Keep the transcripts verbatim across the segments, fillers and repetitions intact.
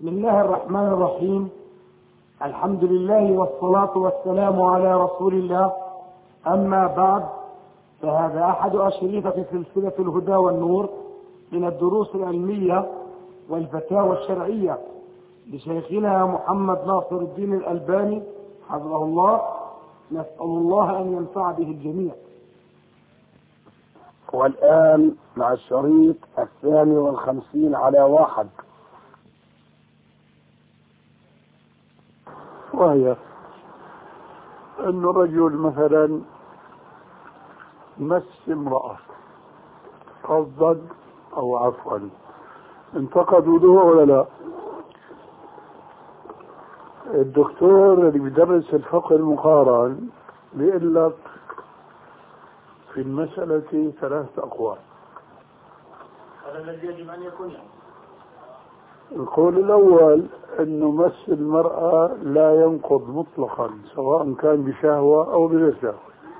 بسم الله الرحمن الرحيم. الحمد لله والصلاة والسلام على رسول الله. أما بعد، فهذا أحد أشرطة سلسلة الهدى والنور من الدروس العلمية والفتاوى الشرعية لشيخنا محمد ناصر الدين الألباني حفظه الله. نسأل الله أن ينفع به الجميع. والآن مع الشريط الثاني والخمسين على واحد، وهي أن رجل مثلا مس امرأة قصدا أو عفوا، انتقد وضوءه ولا لا؟ الدكتور اللي بيدرس الفقه المقارن بيقول لك في المسألة ثلاثة أقوال. هذا الذي يجب أن يكون. القول الأول أنه مس المرأة لا ينقض مطلقا سواء كان بشهوة أو بغير شهوة.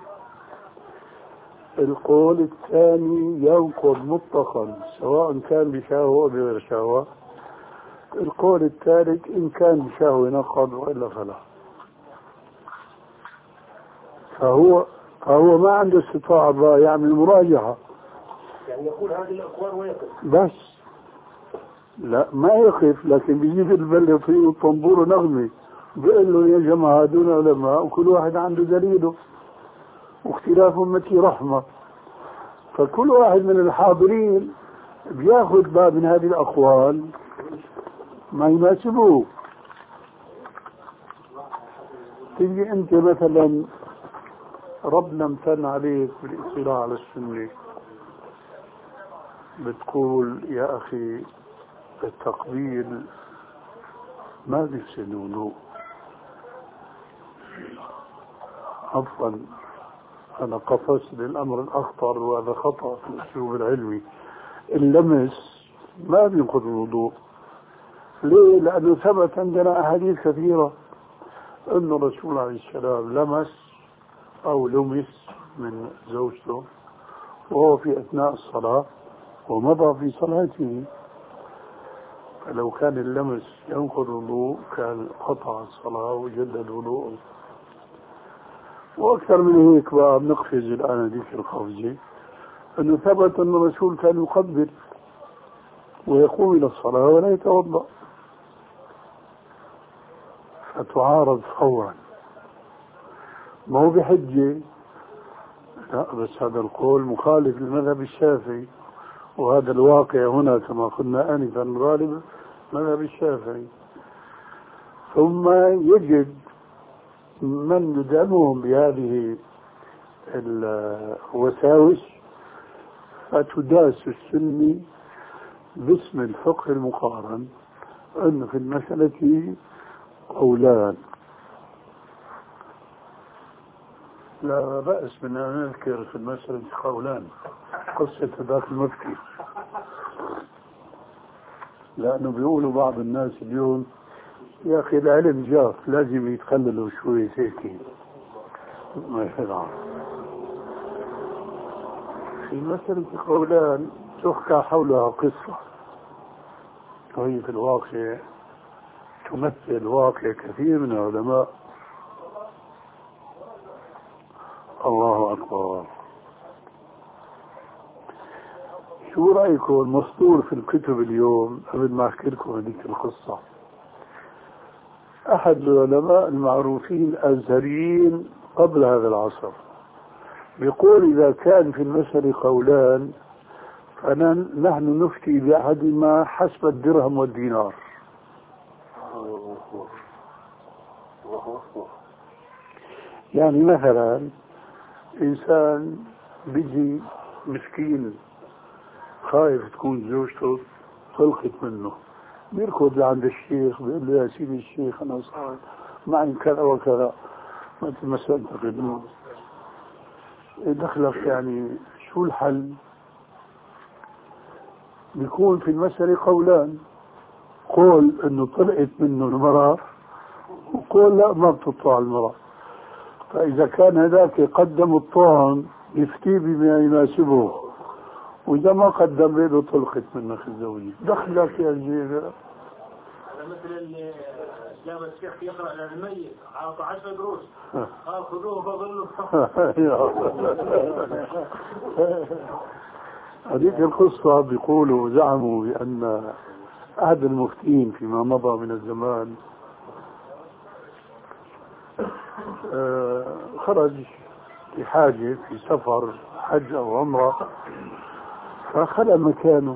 القول الثاني ينقض مطلقا سواء كان بشهوة أو بغير شهوة. القول الثالث إن كان بشهوة نقض وإلا فلا. فهو فهو ما عنده استطاعة بقى يعمل مراجعة، يعني يقول هذه الأقوال ويقف بس لا ما يقف، لكن بيجيب البلد فيه الطنبور ونغمي بيقول له يا جماعة دون علماء وكل واحد عنده دليله واختلاف أمتي رحمة. فكل واحد من الحاضرين بياخذ باب من هذه الأقوال ما يناسبه. تيجي أنت مثلا ربنا امتن عليك بالاطلاع على السنة، بتقول يا أخي التقبيل ما بيفسد وضوء. عفوا أنا قفزت للأمر الأخطر وهذا خطأ في الأسلوب العلمي. اللمس ما بينقض الوضوء. ليه؟ لأنه ثبت عندنا أحاديث كثيرة أن الرسول عليه السلام لمس أو لمس من زوجته وهو في أثناء الصلاة ومضى في صلاته. فلو كان اللمس ينقض الوضوء كان قطع الصلاة وجدد وضوءه. وأكثر من هيك بقى بنقفز الآن هذيك القفزة أنه ثبت أن الرسول كان يقبل ويقوم إلى الصلاة ولا يتوضأ، فتعارض فورا. ما هو بحجة، لا، بس هذا القول مخالف للمذهب الشافعي، وهذا الواقع هنا كما قلنا آنفا غالب مذهب الشافعي. ثم يجد من يدعمهم بهذه الوساوس فتداس السني باسم الفقه المقارن أن في المسألة قولان. لا بأس من أن نذكر في المسألة قولان، قصة ذاك المفتي، لأنه بيقولوا بعض الناس اليوم يا أخي العلم جاف لازم يتخللوا شوي هيك ما يفعل. في مسألة قولان تحكى حولها قصة، وهي في الواقع تمثل واقع كثير من العلماء. الله أكبر. شو رأيكم المسطور في الكتب اليوم؟ قبل ما أحكي لكم هذيك القصة، أحد العلماء المعروفين الأزهريين قبل هذا العصر يقول إذا كان في المسألة قولان فنحن نفتي بأحدهما حسب الدرهم والدينار. يعني مثلا إنسان بيجي مسكين خايف تكون زوجته طلقت منه، بيركض لعند الشيخ بيقول له يا سيدي الشيخ أنا صار معي كذا وكذا مثل ما سألتك دخلك، يعني شو الحل؟ بيكون في المسألة قولان، قول انه طلقت منه المرأة وقول لا ما بتطلع المرأة. فإذا كان هذاك قدم الطعن يفتي بما يناسبه، وإذا ما قدم له طلقت منك الزوجية. دخلك يا جيرة هذا مثل اللي جاب الشيخ يقرأ للميت عاطى عشر قروش قال خذوه فظلوا. هذيك القصة بيقولوا زعموا بأن أحد المفتين فيما مضى من الزمان خرج لحاجة في سفر حج أو عمرة فخلى مكانه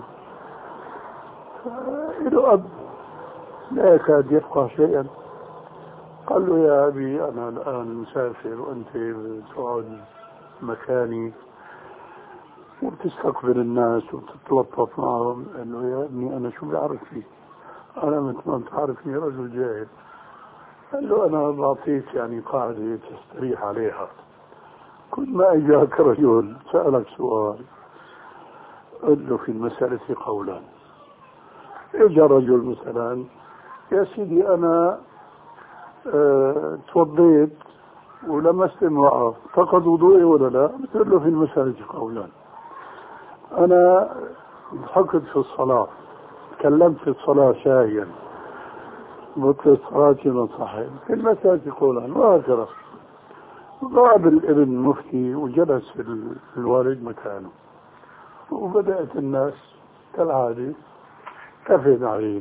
له أب لا يكاد يفقه شيئا. قال له يا أبي أنا الآن مسافر وأنت تقعد مكاني وبتستقبل الناس وبتتلطف معهم. قال له يا ابني أنا شو بعرف فيك؟ أنا مثل ما أنت عارفني رجل جاهل. قال له أنا بعطيك يعني قاعدة تستريح عليها. كل ما أجاك رجل سألك سؤال قل له في المسألة قولان. إجا رجل مثلا يا سيدي أنا اه توضيت ولمست امرأة فقد وضوئي ولا لا؟ بتقول له في المسألة قولان. أنا ضحكت في الصلاة تكلمت في الصلاة شاهيا بطلت صلاتي من صحيح في المسألة قولان. وهكذا غاب الابن المفتي وجلس الوالد مكانه وبدأت الناس كالعادة تفد عليه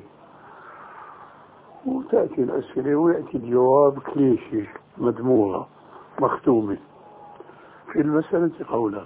وتأتي الأسئلة ويأتي الجواب كليشي مدموغة مختومة في المسألة قولا.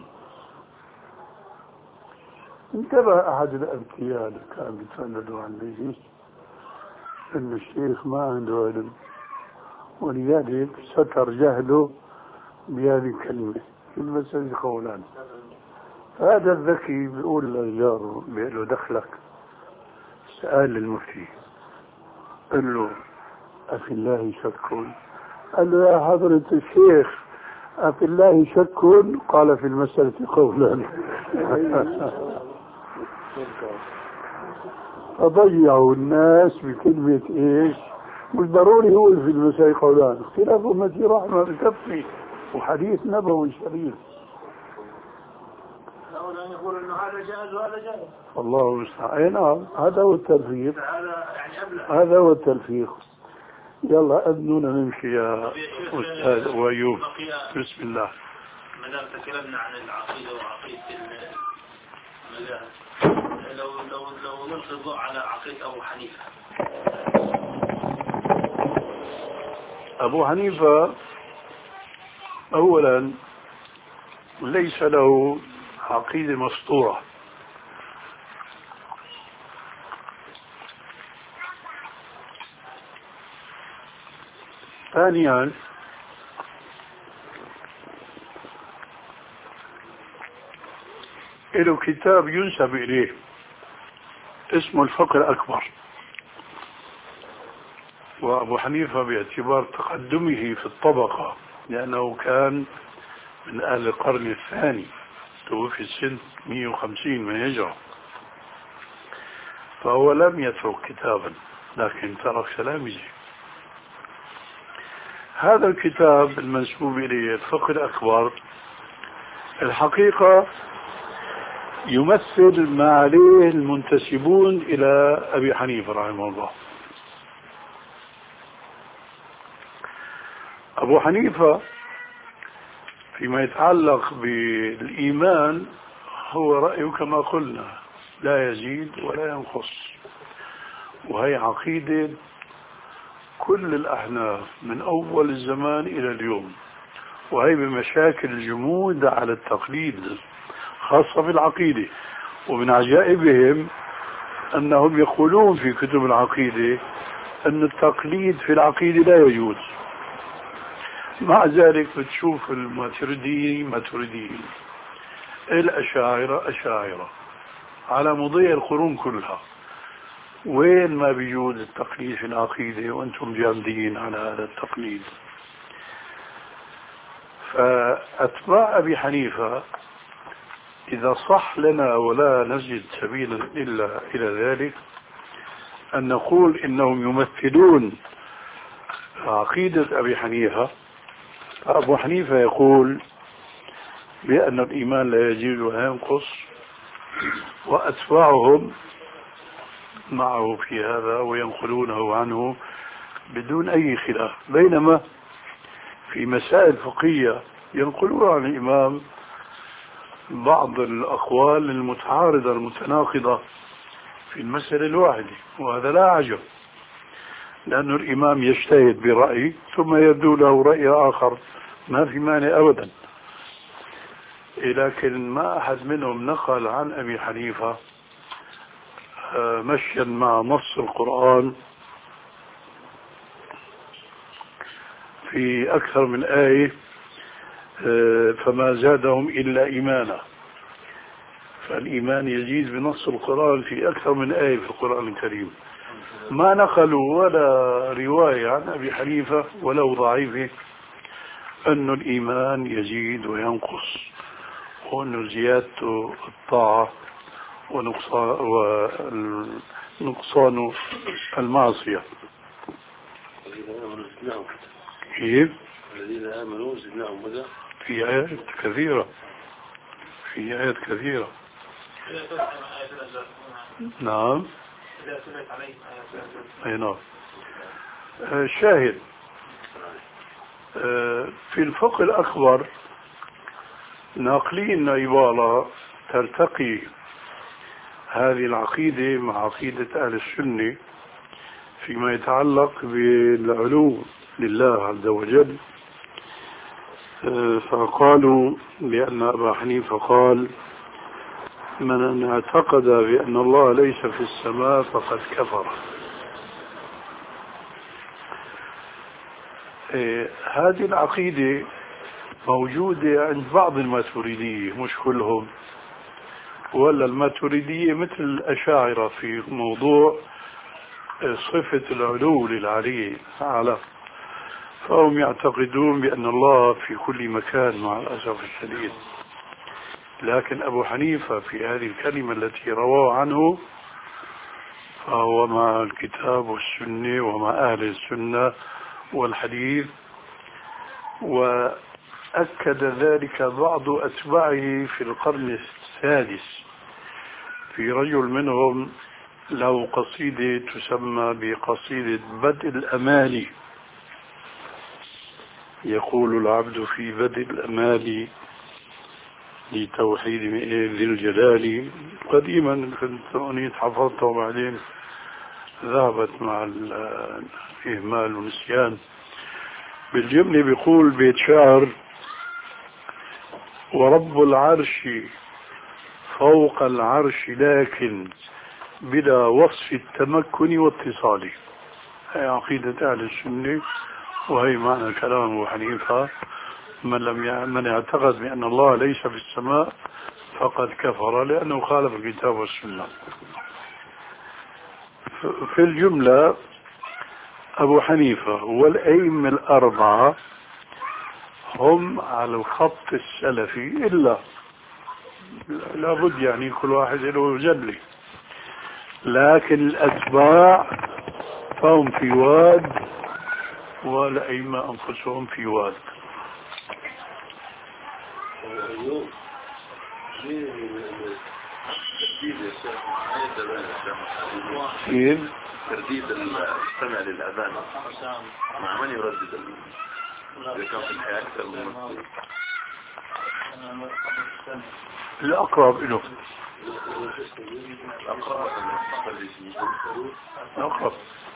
انتبه أحد الأذكياء اللي كان بيتفندوا عن ليش إن الشيخ ما عنده علم ولذلك ستر جهله بهذه الكلمة في المسألة قولان. هذا الذكي بيقول لجاره بيقول له دخلك سأل المفتي قال له أفي الله شك؟ قال له يا حضرة الشيخ أفي الله شك؟ قال في المسألة قولان. فضيعوا الناس بكلمة إيش؟ مش ضروري هو في المسألة قولان. اختلاف أمتي رحمة بكفي وحديث نبوي شريف. يقول انه هذا جائز وهذا جائز. الله المستعان. نعم هذا هو التلفيق. هذا يعني ابلغ. هذا هو التلفيق. يلا اذنونا نمشي يا استاذ وايوب. بسم الله. ما دام تكلمنا عن العقيده وعقيده المذاهب لو لو لو نلقي الضوء على عقيده ابو حنيفه. ابو حنيفه اولا ليس له عقيدة مسطورة. ثانيا له كتاب ينسب إليه اسمه الفقه الأكبر. وأبو حنيفة باعتبار تقدمه في الطبقة لأنه كان من أهل القرن الثاني توفي سنة مئة وخمسين من الهجرة فهو لم يترك كتابا لكن ترك تلاميذه. هذا الكتاب المنسوب إليه الفقه الأكبر الحقيقة يمثل ما عليه المنتسبون إلى أبي حنيفة رحمه الله. أبو حنيفة فيما يتعلق بالإيمان هو رأيه كما قلنا لا يزيد ولا ينقص، وهي عقيدة كل الأحناف من أول الزمان إلى اليوم، وهي بمشاكل الجمود على التقليد خاصة بالعقيدة. ومن عجائبهم أنهم يقولون في كتب العقيدة أن التقليد في العقيدة لا يجوز. مع ذلك بتشوف الماتريدي ماتريدي، الأشاعرة أشاعرة على مضي القرون كلها، وين ما بيجوز التقليد في العقيدة وأنتم جامدين على هذا التقليد. فأتباع أبي حنيفة إذا صح لنا ولا نجد سبيلا إلا إلى ذلك أن نقول إنهم يمثلون عقيدة أبي حنيفة. أبو حنيفة يقول بأن الإيمان لا يزيد ولا ينقص، وأتباعهم معه في هذا وينقلونه عنه بدون أي خلاف، بينما في مسائل فقهية ينقلون عن الإمام بعض الأقوال المتعارضة المتناقضة في المسألة الواحدة، وهذا لا عجب، لأن الإمام يجتهد برأي ثم يبدو له رأي آخر، ما في مانع أبدا. لكن ما أحد منهم نقل عن أبي حنيفة مشيا مع نص القرآن في أكثر من آية فما زادهم إلا إيمانا، فالإيمان يزيد بنص القرآن في أكثر من آية في القرآن الكريم. ما نقلوا ولا رواية عن أبي حنيفة ولو ضعيفة أن الإيمان يزيد وينقص، وأن زيادته الطاعة ونقصان المعصية. كيف؟ الذين آمنوا زدناهم هدى. في آيات كثيرة، في آيات كثيرة. نعم. أي نعم. شاهد في الفقه الأكبر ناقلين عبارة ترتقي هذه العقيدة مع عقيدة أهل السنة فيما يتعلق بالعلو لله عز وجل، فقالوا بأن أبا حنيفة قال: من اعتقد بأن الله ليس في السماء فقد كفر. هذه العقيدة موجودة عند بعض الماتريدية، مش كلهم، ولا الماتريدية مثل الأشاعرة في موضوع صفة العلو للعلي تعالى، فهم يعتقدون بأن الله في كل مكان مع الأسف الشديد. لكن أبو حنيفة في هذه الكلمة التي رواه عنه فهو مع الكتاب والسنة ومع أهل السنة والحديث، وأكد ذلك بعض أتباعه في القرن السادس. في رجل منهم له قصيدة تسمى بقصيدة بدء الأمال، يقول العبد في بدء الأمال لتوحيد ذي الجلال. قديما كنت أنيت حفظتها وبعدين ذهبت مع الإهمال والنسيان. بالجملة بيقول بيت شعر: ورب العرش فوق العرش لكن بلا وصف التمكن واتصال. هي عقيدة أهل السنة، وهي معنى كلام أبو حنيفة: من لم ي... من اعتقد بأن الله ليس في السماء فقد كفر، لأنه خالف الكتاب والسنة. في الجملة أبو حنيفة والأئمة الأربعة هم على الخط السلفي، إلا لابد يعني كل واحد له جلي، لكن الأتباع فهم في واد والأئمة أنفسهم في واد. كيف؟ ترديد السمع للأذان مع من يردد إذا كان في الحياة أكثر من الأقرب له، الأقرب.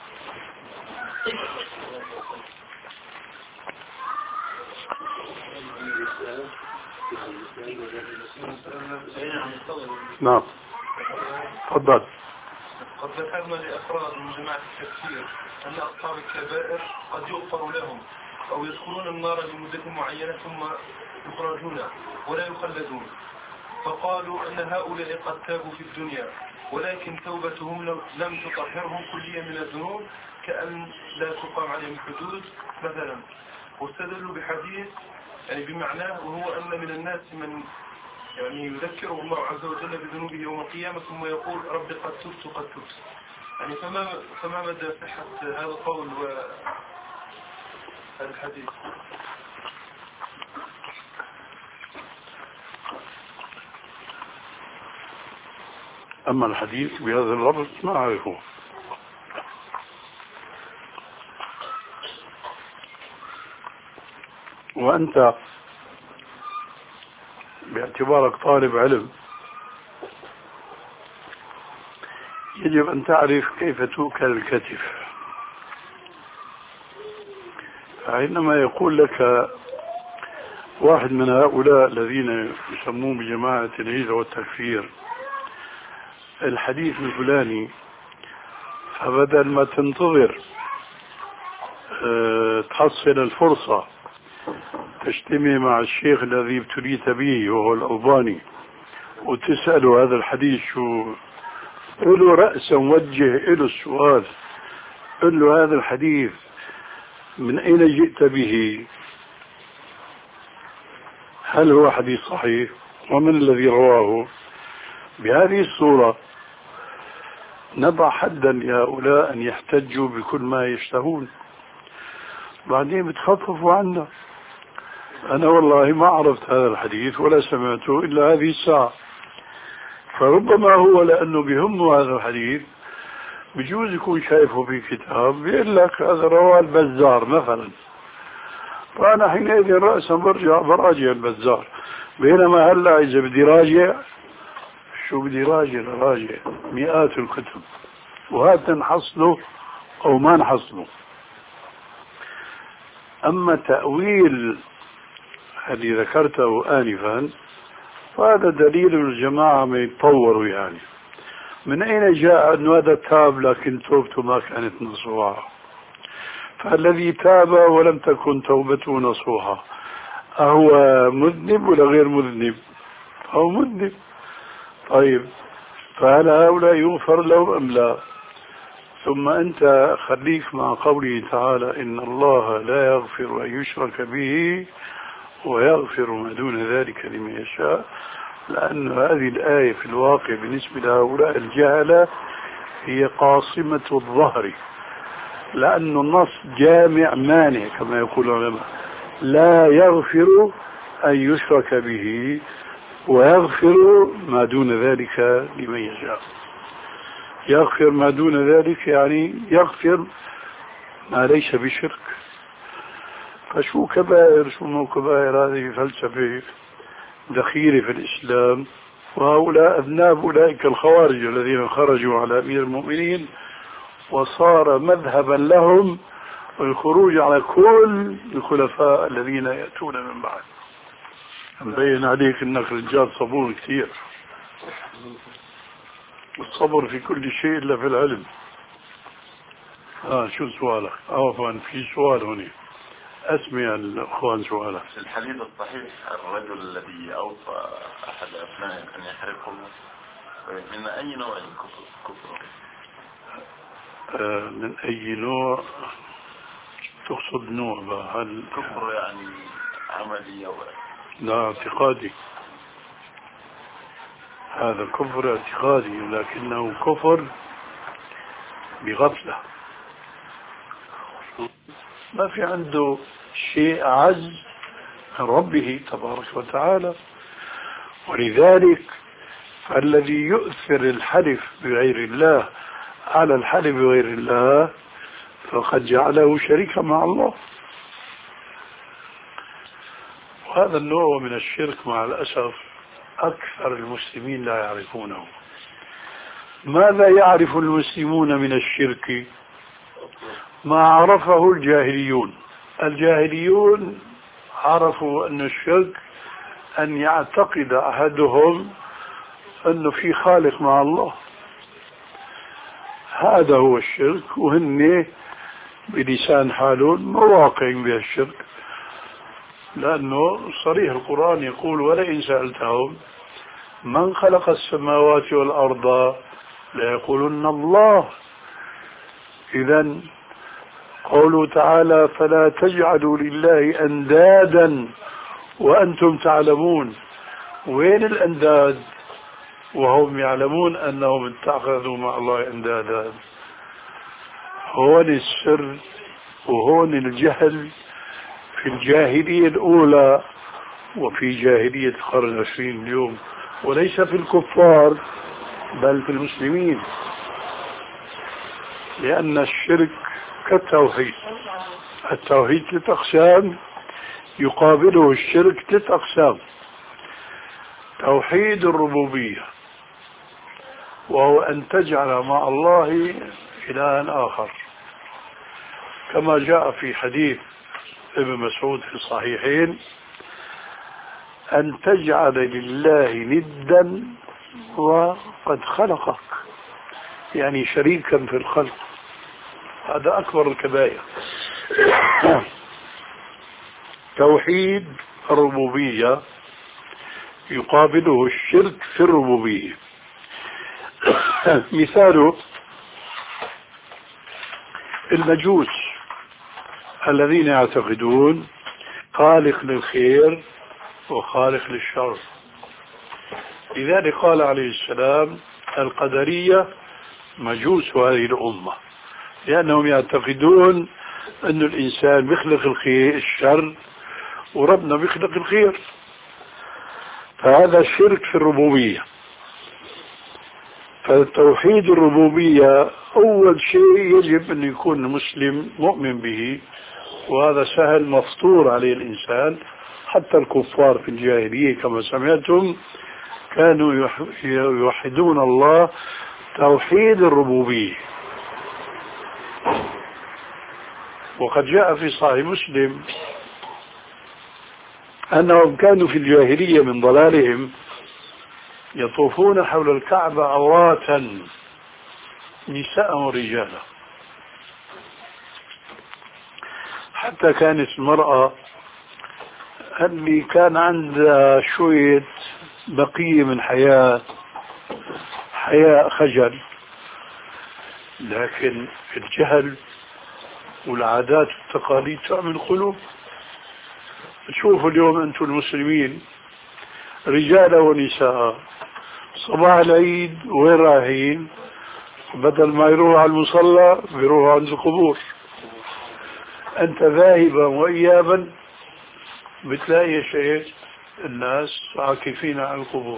نعم تفضل. قد ذكرنا لأفراد من جماعة التفسير أن أصحاب الكبائر قد يغفر لهم أو يدخلون النار لمدة معينة ثم يخرجون ولا يخلدون، فقالوا أن هؤلاء قد تابوا في الدنيا ولكن توبتهم لم تطهرهم كليا من الذنوب كأن لا تقام عليهم حدود مثلا، واستدلوا بحديث يعني بمعناه، وهو أن من الناس من يعني يذكره الله عز وجل بذنوبه يوم القيامة ثم يقول رب قد تبت قد تبت. يعني فما فما مدى صحة هذا القول وهذا الحديث؟ أما الحديث بهذا اللفظ ما أعرفه. وأنت باعتبارك طالب علم يجب أن تعرف كيف تؤكل الكتف. فعندما يقول لك واحد من هؤلاء الذين يسمون بجماعة الهجرة والتكفير الحديث الفلاني، فبدل ما تنتظر أه تحصل الفرصة تجتمع مع الشيخ الذي ابتليت به وهو الألباني وتسأله هذا الحديث شو، قل له رأسا وجه له السؤال، قل له هذا الحديث من أين جئت به؟ هل هو حديث صحيح؟ ومن الذي رواه؟ بهذه الصورة نضع حدا لهؤلاء أن يحتجوا بكل ما يشتهون، بعدين بتخففوا عنا. أنا والله ما عرفت هذا الحديث ولا سمعته إلا هذه الساعة، فربما هو لأنه بهمه هذا الحديث بجوز يكون شايفه في كتاب بيقول لك هذا رواه البزار مثلا، فأنا حينئذ رأسا برجع براجع البزار، بينما هلا إذا بدي راجع شو بدي راجع راجع مئات الكتب، وهذا نحصله أو ما نحصله. أما تأويل الذي ذكرته آنفا فهذا دليل الجماعة ما يتطوروا، يعني من أين جاء أن هذا تاب لكن توبته ما كانت نصوحة؟ فالذي تاب ولم تكن توبته نصوحة أهو مذنب ولا غير مذنب؟ أو مذنب. طيب فهل هؤلاء يغفر لهم أم لا؟ ثم أنت خليك مع قوله تعالى إن الله لا يغفر أن يشرك به ويغفر ما دون ذلك لمن يشاء، لأن هذه الآية في الواقع بالنسبة لهؤلاء الجهلة هي قاصمة الظهر، لأن النص جامع مانع كما يقول العلماء، لا يغفر أن يشرك به ويغفر ما دون ذلك لمن يشاء. يغفر ما دون ذلك يعني يغفر ما ليس بشرك. فشو كبائر شو مو كبائر؟ هذه فلسفة دخيلة في الإسلام، وهؤلاء أذناب أولئك الخوارج الذين خرجوا على أمير المؤمنين وصار مذهبا لهم الخروج على كل الخلفاء الذين يأتون من بعد. مبين عليك انك رجال صبور كثير، الصبر في كل شيء الا في العلم. اه شو سؤالك؟ عفوا في سؤال هنا، اسمع الاخوان سؤالك. الحديث الصحيح الرجل الذي اوصى احد ابنائه ان يحرقه من اي نوع كفر؟ آه من اي نوع تقصد؟ نوع بقى هل كفر يعني عملي او لا اعتقادي؟ هذا كفر اعتقادي لكنه كفر بغفلة، ما في عنده شيء عز من ربه تبارك وتعالى. ولذلك فالذي يؤثر الحلف بغير الله على الحلف بغير الله فقد جعله شريكا مع الله. وهذا النوع من الشرك مع الأسف أكثر المسلمين لا يعرفونه. ماذا يعرف المسلمون من الشرك؟ ما عرفه الجاهليون. الجاهليون عرفوا أن الشرك أن يعتقد أحدهم أنه في خالق مع الله، هذا هو الشرك، وهن بلسان حالون مواقع بها الشرك، لأنه صريح القرآن يقول ولئن سألتهم من خلق السماوات والأرض ليقولن الله. إذن قوله تعالى فلا تجعلوا لله أندادا وأنتم تعلمون، وين الأنداد وهم يعلمون أنهم اتخذوا مع الله أندادا؟ هون السر وهون الجهل في الجاهلية الأولى وفي جاهلية القرن العشرين اليوم، وليس في الكفار بل في المسلمين، لأن الشرك كالتوحيد، التوحيد ثلاث أقسام يقابله الشرك ثلاث أقسام. توحيد الربوبية، وهو أن تجعل مع الله إلها آخر، كما جاء في حديث ابن مسعود في الصحيحين: أن تجعل لله ندا وقد خلقك، يعني شريكا في الخلق، هذا أكبر الكبائر. توحيد الربوبية يقابله الشرك في الربوبية. مثاله المجوس الذين يعتقدون خالق للخير وخالق للشر. لذلك قال عليه السلام: القدرية مجوس هذه الأمة، لأنهم يعتقدون أن الإنسان بيخلق الخير الشر وربنا بيخلق الخير، فهذا شرك في الربوبية. فتوحيد الربوبية أول شيء يجب أن يكون المسلم مؤمن به، وهذا سهل مفطور عليه الإنسان. حتى الكفار في الجاهلية كما سمعتم كانوا يوحدون الله توحيد الربوبية. وقد جاء في صحيح مسلم أنهم كانوا في الجاهلية من ضلالهم يطوفون حول الكعبة عراة نساء ورجالا، حتى كانت المرأة اللي كان عندها شوية بقية من حياة حياء خجل، لكن الجهل والعادات والتقاليد تعمل قلوب. شوفوا اليوم أنتم المسلمين رجال ونساء صباح العيد وين رايحين؟ بدل ما يروحوا على المصلى بيروحوا عند القبور. أنت ذاهبا وإيابا بتلاقي شيء الناس عاكفين على القبور،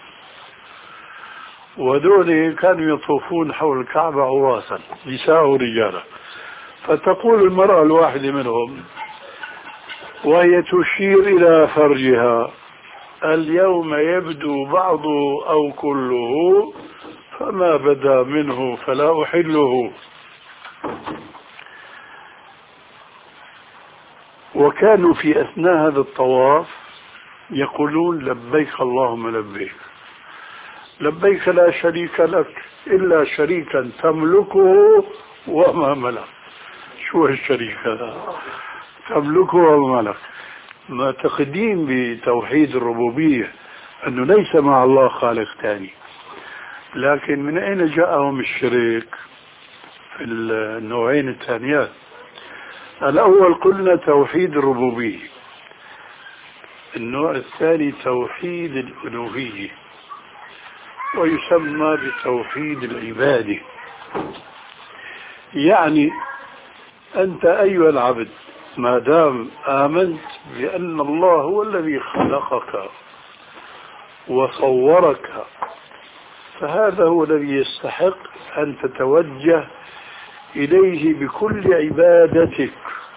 ودول كانوا يطوفون حول الكعبة عراة نساء ورجالا. فتقول المرأة الواحدة منهم وهي تشير إلى فرجها: اليوم يبدو بعضه أو كله، فما بدا منه فلا أحله. وكانوا في أثناء هذا الطواف يقولون: لبيك اللهم لبيك، لبيك لا شريك لك إلا شريكا تملكه وما ملك. شو الشريك هذا؟ تملكه وما ملك. ما تقديم بتوحيد الربوبية أنه ليس مع الله خالق ثاني. لكن من أين جاءهم الشريك في النوعين الثانيات؟ الأول قلنا توحيد الربوبية، النوع الثاني توحيد الألوهية، ويسمى بتوحيد العبادة. يعني أنت أيها العبد ما دام آمنت بأن الله هو الذي خلقك وصورك، فهذا هو الذي يستحق أن تتوجه إليه بكل عبادتك.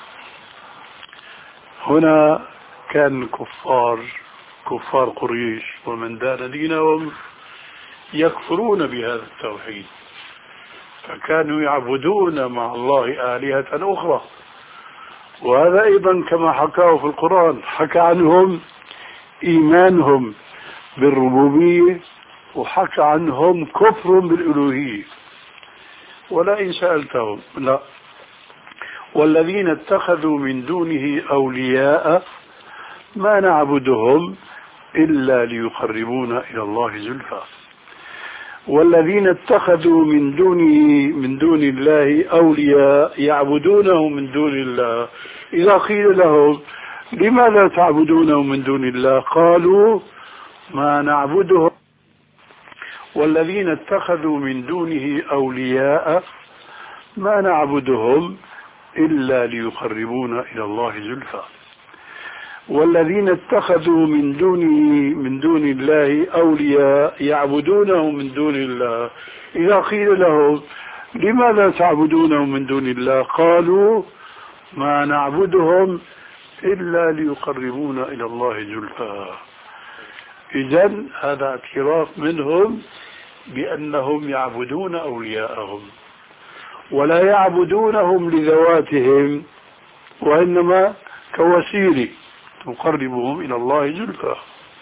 هنا كان كفار كفار قريش ومن دان دينهم يكفرون بهذا التوحيد، فكانوا يعبدون مع الله آلهة أخرى. وهذا أيضا كما حكاه في القرآن، حكى عنهم إيمانهم بالربوبية وحكى عنهم كفر بالألوهية. ولئن سألتهم لا والذين اتخذوا من دونه أولياء ما نعبدهم إلا ليقربونا إلى الله زلفى. والذين اتخذوا من دونه من دون الله أولياء يعبدونه من دون الله، إذا قيل لهم لماذا تعبدونه من دون الله قالوا ما نعبدهم. والذين اتخذوا من دونه أولياء ما نعبدهم إلا ليقربونا إلى الله زلفى. والذين اتخذوا من دونه من دون الله أولياء يعبدونه من دون الله إذا قيل لهم لماذا تعبدونه من دون الله قالوا ما نعبدهم إلا ليقربونا إلى الله زلفى. إذن هذا اعتراف منهم بأنهم يعبدون أولياءهم ولا يعبدونهم لذواتهم وإنما كوسيلة تقربهم إلى الله زلفى.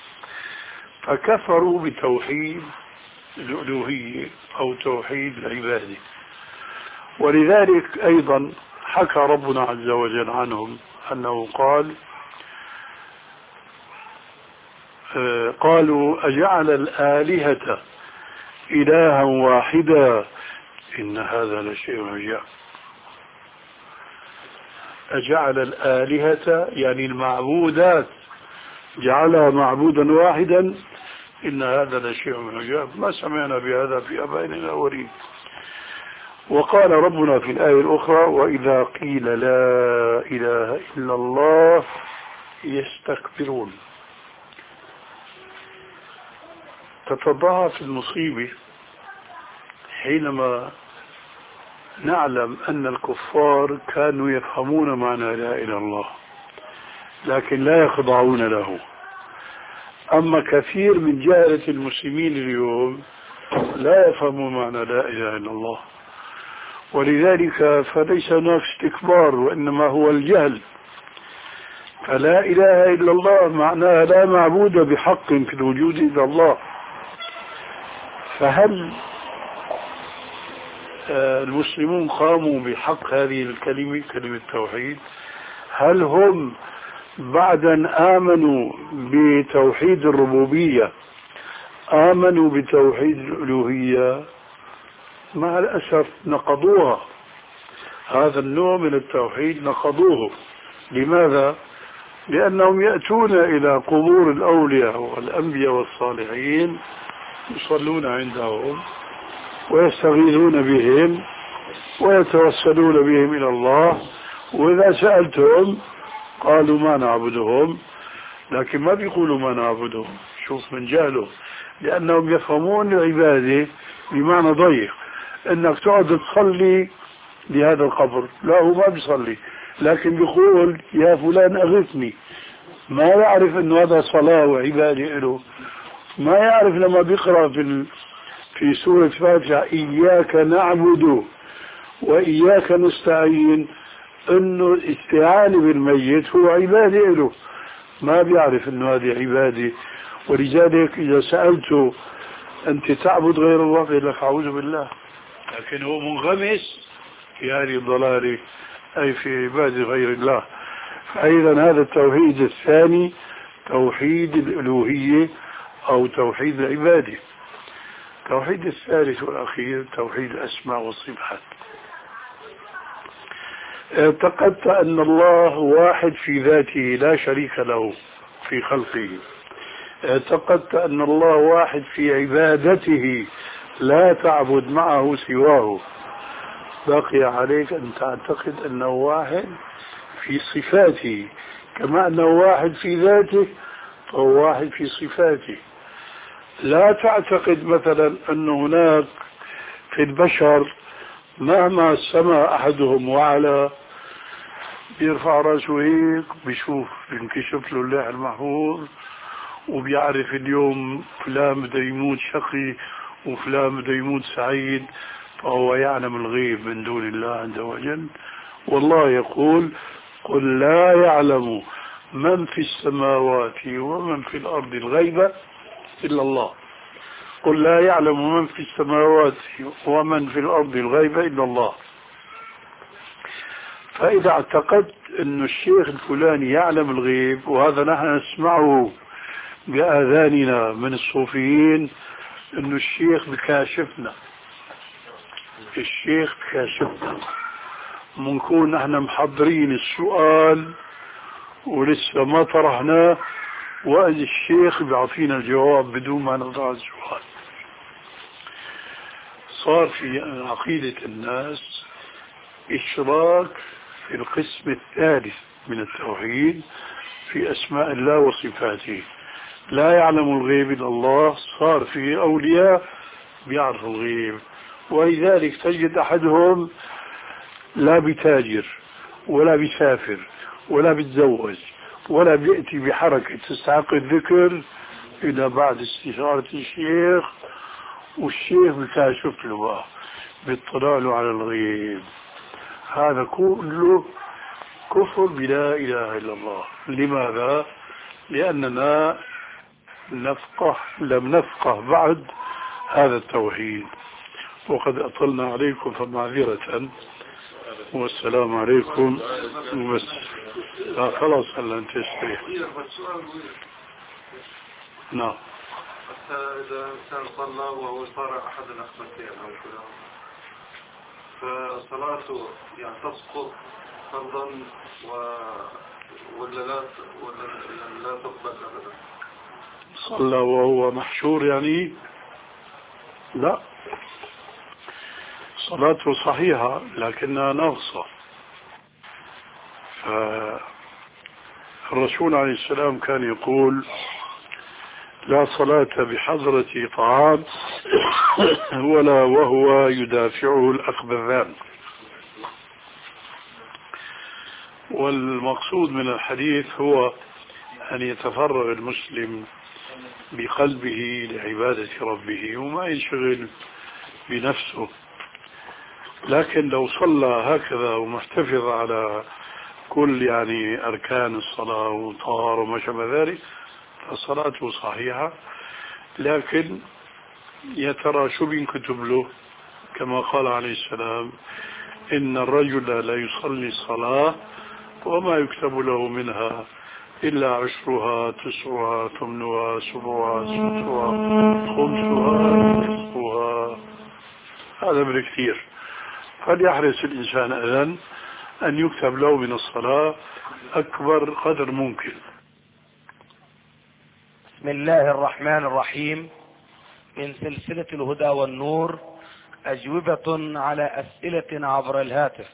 فكفروا بتوحيد الألوهية أو توحيد العبادة. ولذلك أيضا حكى ربنا عز وجل عنهم أنه قال آه قالوا أجعل الآلهة إلها واحدا إن هذا لشيء عجاب. أجعل الآلهة يعني المعبودات جعلها معبودا واحدا إن هذا لشيء عجاب ما سمعنا بهذا في آبائنا الأولين. وقال ربنا في الآية الأخرى وإذا قيل لا إله إلا الله يستكبرون. تتضاعف المصيبة حينما نعلم أن الكفار كانوا يفهمون معنى لا إله إلا الله لكن لا يخضعون له. أما كثير من جهلة المسلمين اليوم لا يفهمون معنى لا إله إلا الله، ولذلك فليس هناك استكبار وإنما هو الجهل. فلا إله إلا الله معناها لا معبود بحق في الوجود إلا الله. فهل المسلمون قاموا بحق هذه الكلمة كلمة التوحيد؟ هل هم بعد أن آمنوا بتوحيد الربوبية آمنوا بتوحيد الألوهية؟ مع الأسف نقضوها. هذا النوع من التوحيد نقضوه. لماذا؟ لأنهم يأتون إلى قبور الأولياء والأنبياء والصالحين يصلون عندهم ويستغيثون بهم ويتوسلون بهم إلى الله، وإذا سألتهم قالوا ما نعبدهم، لكن ما بيقولوا ما نعبدهم. شوف من جهله، لأنهم يفهمون العبادة بمعنى ضيق، إنك تقعد تصلي لهذا القبر. لا، هو ما بيصلي لكن بيقول يا فلان أغثني. ما يعرف إنه هذا صلاة وعبادة له. ما يعرف لما بيقرأ في في سورة فاتحة إياك نعبد وإياك نستعين إنه الاستعانة بالميت هو عبادة له. ما بيعرف إنه هذه عبادة. ولذلك إذا سألته أنت تعبد غير الله بيقول لك أعوذ بالله، لكن هو منغمس في هذه الضلالة أي في عبادة غير الله. فأيضا هذا التوحيد الثاني توحيد الألوهية أو توحيد العبادة. التوحيد الثالث والأخير توحيد الأسماء والصفات. اعتقدت أن الله واحد في ذاته لا شريك له في خلقه. اعتقدت أن الله واحد في عبادته لا تعبد معه سواه. بقي عليك أن تعتقد أنه واحد في صفاته، كما أنه واحد في ذاته فهو واحد في صفاته. لا تعتقد مثلا أن هناك في البشر مهما سمع أحدهم وعلى بيرفع راسه هيك بيشوف بينكشف له اللوح المحفوظ وبيعرف اليوم فلان بده يموت شقي وفلان بده يموت سعيد، فهو يعلم الغيب من دون الله عز وجل. والله يقول قل لا يعلم من في السماوات ومن في الأرض الغيب إلا الله. قل لا يعلم من في السماوات ومن في الأرض الغيب إلا الله. فإذا اعتقدت أن الشيخ الفلاني يعلم الغيب، وهذا نحن نسمعه بآذاننا من الصوفيين، أن الشيخ بكاشفنا الشيخ بكاشفنا منكون نحن محضرين السؤال ولسه ما طرحناه، وإذا الشيخ بيعطينا الجواب بدون ما نضع السؤال. صار في عقيدة الناس إشراك في القسم الثالث من التوحيد في في أسماء الله وصفاته. لا يعلم الغيب إلا الله، صار في أولياء بيعرفوا الغيب. ولذلك تجد أحدهم لا بتاجر ولا بيسافر ولا بيتزوج ولا بيأتي بحركة تستحق الذكر إلا بعد استشارة الشيخ، والشيخ بكاشف له بقى بيطلع له على الغيب. هذا كله كفر بلا إله إلا الله. لماذا؟ لأننا نفقه لم نفقه بعد هذا التوحيد. وقد أطلنا عليكم فمعذرة، والسلام عليكم. بس لا خلاص هلا انت اشتري. نعم. حتى إذا إنسان صلى وهو صار أحد الأخمسين أو كذا فصلاته يعني تسقط فرضا و... ولا لا ولا لا تقبل أبدا؟ صلى وهو محشور يعني لا، صلاته صحيحة لكنها ناقصة. فالرسول عليه السلام كان يقول لا صلاة بحضرة طعام ولا وهو يدافعه الأخبثان. والمقصود من الحديث هو أن يتفرغ المسلم بقلبه لعبادة ربه وما ينشغل بنفسه. لكن لو صلى هكذا ومحتفظ على كل يعني أركان الصلاة وطهارة وما شابه ذلك فصلاته صحيحة، لكن يا ترى شو بينكتب له؟ كما قال عليه السلام إن الرجل لا يصلي الصلاة وما يكتب له منها إلا عشرها تسعها ثمنها سبعها ستها خمسها نصفها. هذا بالكثير. فليحرص الإنسان أذن أن يكتب له من الصلاة أكبر قدر ممكن. بسم الله الرحمن الرحيم. من سلسلة الهدى والنور أجوبة على أسئلة عبر الهاتف.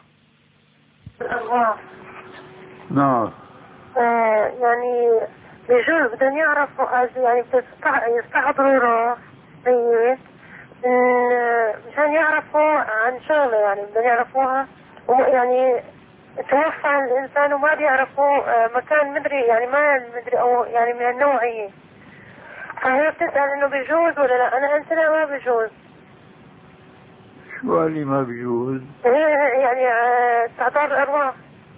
نعم. آه يعني بجوز بدهم يعرفوا يعني يستحضروا روح ميت مشان يعرفوا عن شغلة يعني بدهم يعرفوها يعني توفى الإنسان وما بيعرفوا مكان مدري يعني ما مدري أو يعني من النوعية. فهي بتسأل إنه بيجوز ولا لا. أنا قلت لها ما بيجوز. شو قال ما بيجوز؟ يعني استحضار الأرواح.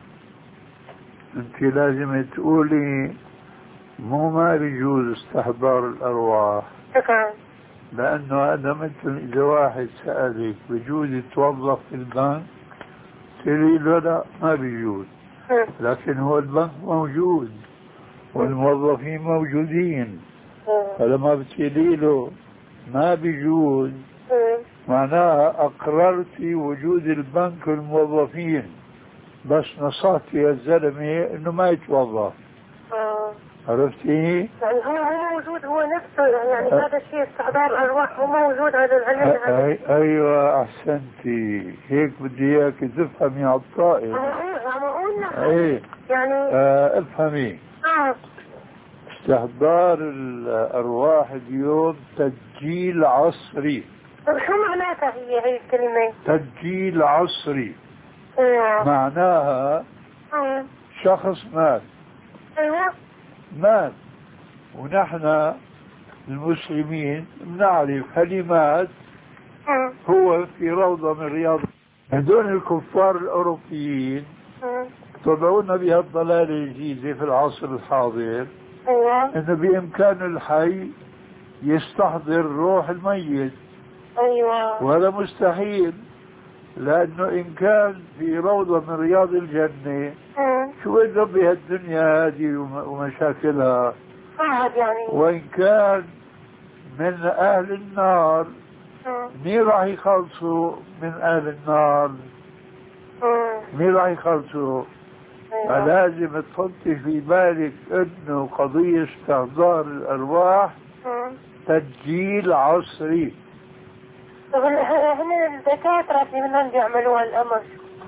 أنت لازم تقولي مو ما بيجوز استحضار الأرواح. شكرا. لأنه هذا مثل إذا واحد سألك بيجوز يتوظف في البنك تقولي له لا ما بيجوز، لكن هو البنك موجود والموظفين موجودين، فلما بتقولي له ما بيجوز معناها أقررتي وجود البنك والموظفين، بس نصحتي يا الزلمة إنه ما يتوظف. عرفتي؟ يعني هو هو موجود هو نفسه يعني أه هذا الشيء استحضار أرواح هو موجود هذا العلم. أي أيوة أحسنتي، هيك بدي إياك تفهمي على الطائر. عم أقول لك. إيه يعني آه افهمي. آه. استحضار الأرواح اليوم تسجيل عصري. طيب شو معناتها هي هي الكلمة؟ تسجيل عصري. ايوه. معناها ايوه. شخص مات. ايوه. مات ونحن المسلمين بنعرف كلمات هو في روضة من رياض. هذول الكفار الأوروبيين طبعونا بها الضلال الجيزة في العصر الحاضر. ايوه. انه بامكان الحي يستحضر روح الميت. ايوه. وهذا مستحيل، لانه ان كان في روضة من رياض الجنة شو بده بهالدنيا هذه ومشاكلها. يعني. وان كان من اهل النار مين راح يخلصوا من اهل النار؟ مين راح يخلصوا؟ فلازم تحطي في بالك انه قضية استحضار الارواح تسجيل عصري. طب هنا الدكاترة في منهم بيعملوا هالامر.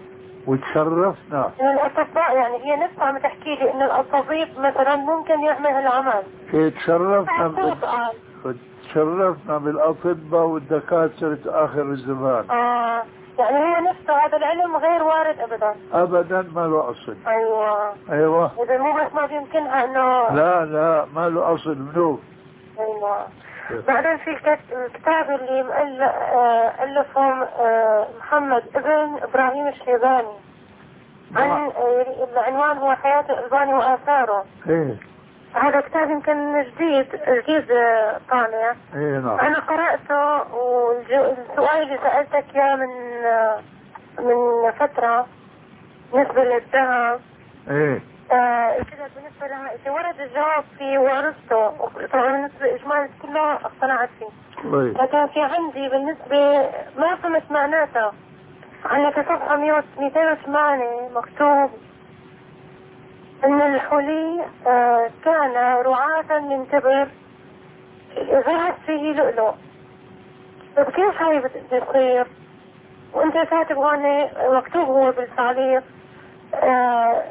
وتشرفنا. من الأطباء يعني هي نفسها عم تحكي لي إن الطبيب مثلا ممكن يعمل هالعمل. إيه تشرفنا بال... قال تشرفنا بالأطباء والدكاترة آخر الزمان. آه يعني هو نفسه هذا العلم غير وارد أبدا. أبدا ما له أصل. أيوة. أيوة. إذا مو بس ما بيمكنها إنه. لا لا ما له أصل منو. أيوة. بعدين في الكتاب اللي ألفه محمد ابن إبراهيم الشيباني عن العنوان هو حياة الألباني وآثاره. إيه. هذا كتاب يمكن جديد جديد طالع. إيه نعم. أنا قرأته والسؤال اللي سألتك إياه من من فترة بالنسبة للذهب. إيه. آه الكتاب بالنسبة لها إذا ورد الجواب فيه وعرفته طبعا بالنسبة لإجمال كله اقتنعت فيه. طيب. لكن في عندي بالنسبة ما فهمت معناته. عندك صفحة مئتين وثمانية مكتوب إن الحلي آه كان رعاة من تبر ذهب فيه لؤلؤ. طيب كيف هاي بتصير؟ وانت كاتب هون مكتوب هو بالتعليق آه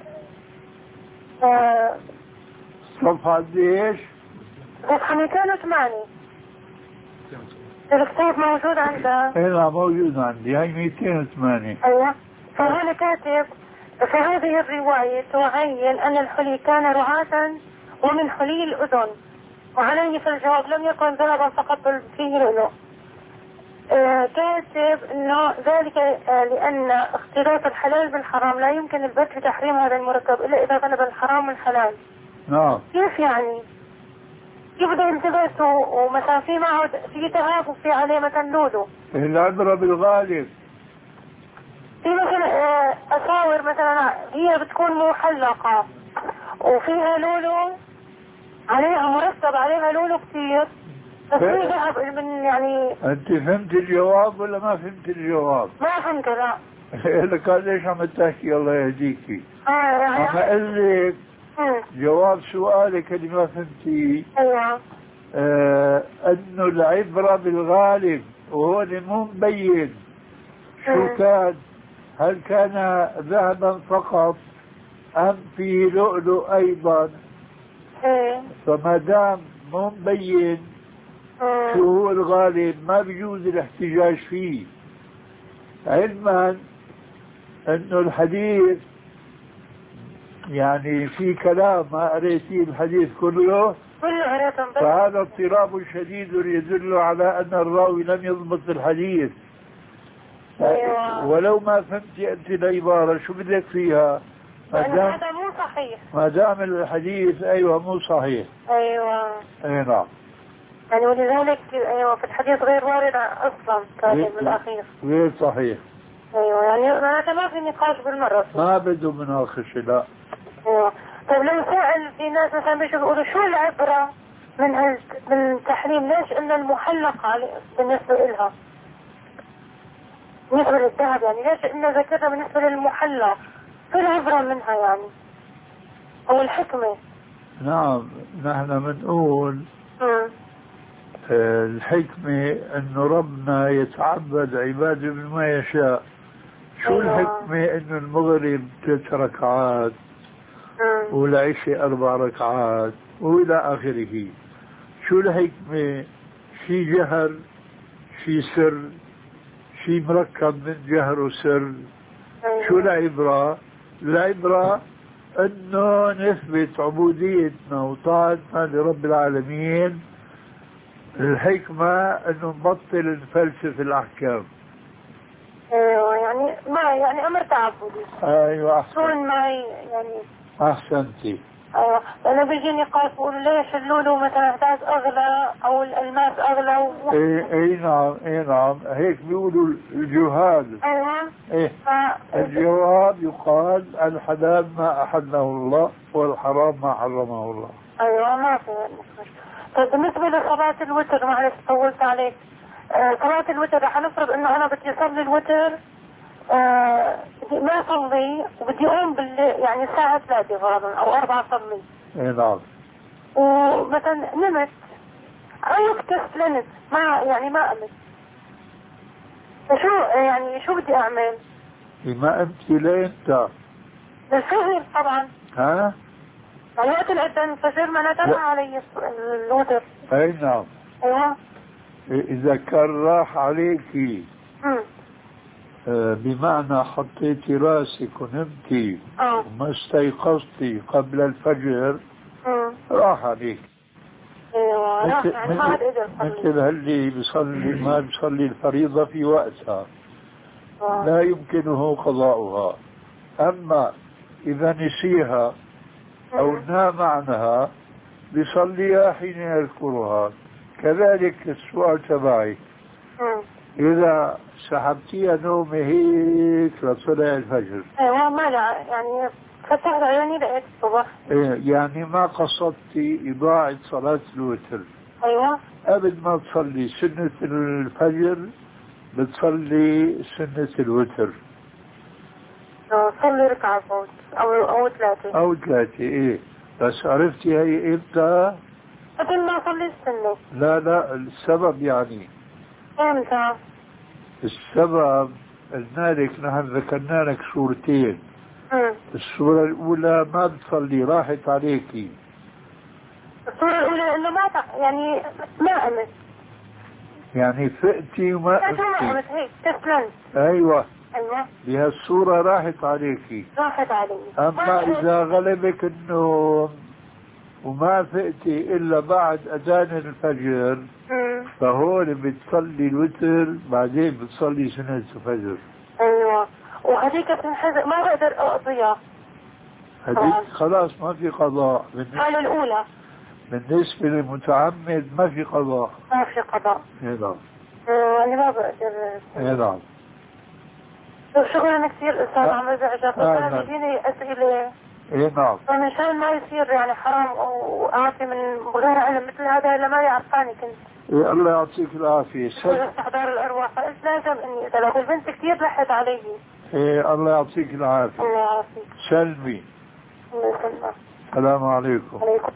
آه صفحة قد ايش؟ صفحة مئتين وثمانية. الكتاب موجود عندك؟ ايه لا موجود عندي هاي مئتين وثمانية. ايوه. فهون كاتب في هذه الرواية تعين أن الحلي كان رعاة ومن حلي الأذن، وعليه في الجواب لم يكن ذهبا فقط بل فيه لؤلؤ. آه كاتب انه ذلك آه لان اختلاط الحلال بالحرام لا يمكن البت بتحريم هذا المركب الا اذا غلب الحرام الحلال. نعم. كيف يعني؟ كيف بده يلتبس ومثلا في معه في ذهب وفي عليه مثلا لولو؟ العبرة بالغالب. في مثلا آه اساور مثلا هي بتكون محلقة وفيها لولو عليها مرتب عليها لولو كثير بس في ذهب من يعني. انت فهمت الجواب ولا ما فهمت الجواب؟ ما فهمت لا. لك ليش عم تحكي الله يهديكي؟ اه يعني عم اقول لك جواب سؤالك اللي ما فهمتيه. ايوه. آه انه العبرة بالغالب وهون مو مبين شو كان، هل كان ذهبا فقط ام في لؤلؤ ايضا؟ ايه. فما دام مو مبين شو هو الغالب ما بيجوز الاحتجاج فيه، علما انه الحديث يعني في كلام ما قريتيه الحديث كله فهذا اضطراب شديد يدل على ان الراوي لم يضبط الحديث. أيوة. ولو ما فهمت انت العبارة شو بدك فيها ما دام هذا مو صحيح، ما دام الحديث ايوه مو صحيح. ايوه اي نعم. يعني ولذلك ايوه في الحديث غير وارد اصلا كاتب بالاخير غير صحيح. ايوه يعني معناتها ما في نقاش بالمره فيه. ما بده مناقشه لا. ايوه. طيب لو سأل في ناس مثلا بيجوا بيقولوا شو العبره من هال من التحريم، ليش ان المحلقه بالنسبه لها بالنسبه للذهب يعني ليش ان ذكرنا بالنسبه للمحلق شو العبره منها يعني او الحكمه؟ نعم نحن بنقول الحكمة انه ربنا يتعبد عباده بما يشاء. شو الحكمة انه المغرب ثلاث ركعات والعشاء اربع ركعات والى اخره؟ شو الحكمة؟ شي جهر شي سر شي مركب من جهر وسر. شو العبرة؟ العبرة انه نثبت عبوديتنا وطاعتنا لرب العالمين. الحكمة انه نبطل نفلسف الاحكام. ايوه يعني ما يعني امر تعبدي. ايوه احسن. شلون ما يعني احسنتي. ايوه لانه بيجي نقاش بيقولوا ليش اللولو مثلا احداث اغلى او الالماس اغلى و... اي اي نعم اي نعم هيك بيقولوا الجهال. ايوه. ايه ف... الجواب يقال الحلال ما احله الله والحرام ما حرمه الله. ايوه ما في. طيب بالنسبه لصلاه الوتر معلش طولت عليك. آه صلاه الوتر رح نفرض انه انا بدي اصلي الوتر آه ما اصلي وبدي اقوم بال يعني الساعه ثلاثة فرضا او أربعة اصلي. اي نعم. ومثلا نمت او اكتسلنت ما يعني ما قمت، فشو يعني شو بدي اعمل؟ ما أنت لإمتى؟ للفجر طبعا. ها؟ وقت الأذان الفجر ما ندم علي الوتر. أي نعم. أيوه. إذا كان راح عليكي امم آه بمعنى حطيتي راسك ونمتي اه وما استيقظتي قبل الفجر امم راح عليك. ايوه راح مثل, يعني ما عاد مثل, اقدر اصلي. مثل هاللي بيصلي ما بيصلي الفريضة في وقتها آه. لا يمكنه قضاؤها. أما إذا نسيها أو نام عنها بيصليها حين يذكرها. كذلك السؤال تبعي امم إذا سحبتيها نومة هيك لطلع الفجر ايوه ما لا يعني فتحت عيوني لقيت الصبح. إيه يعني ما قصدتي إضاعة صلاة الوتر. ايوه. قبل ما تصلي سنة الفجر بتصلي سنة الوتر. اه صلي ركعة فوت او او ثلاثة. أو ثلاثة إيه. بس عرفتي هي إمتى؟ قبل ما اصلي السنة. لا لا السبب يعني امتى؟ السبب قلنا لك نحن ذكرنا لك صورتين. امم الصورة الأولى ما بتصلي راحت عليكي. الصورة الأولى إنه ما تق... يعني ما قمت. يعني فقتي وما ما قمتي. قمت هيك تسلمت. أيوة أيوة بهالصورة راحت عليكي. راحت علي. أما إذا غلبك النوم وما فقتي إلا بعد أذان الفجر امم فهون بتصلي الوتر بعدين بتصلي سنة الفجر. أيوة وهذيك بتنحزق ما بقدر أقضيها. هذيك خلاص ما في قضاء. الحالة الأولى بالنسبة للمتعمد ما في قضاء. ما في قضاء. اي نعم. يعني ما بقدر. اي نعم. شكرا كثير أستاذ عم بزعجك. أنا بيجيني أسئلة. اي نعم. فمنشان ما يصير يعني حرام أو أعطي من غير علم مثل هذا إلا ما يعرفاني كنت. إيه الله يعطيك العافية. سل... استحضار الأرواح فقلت لازم إني أسألك والبنت كثير لحت علي. إيه الله يعطيك العافية. الله يعافيك. سلمي. الله يسلمك. السلام عليكم. عليكم.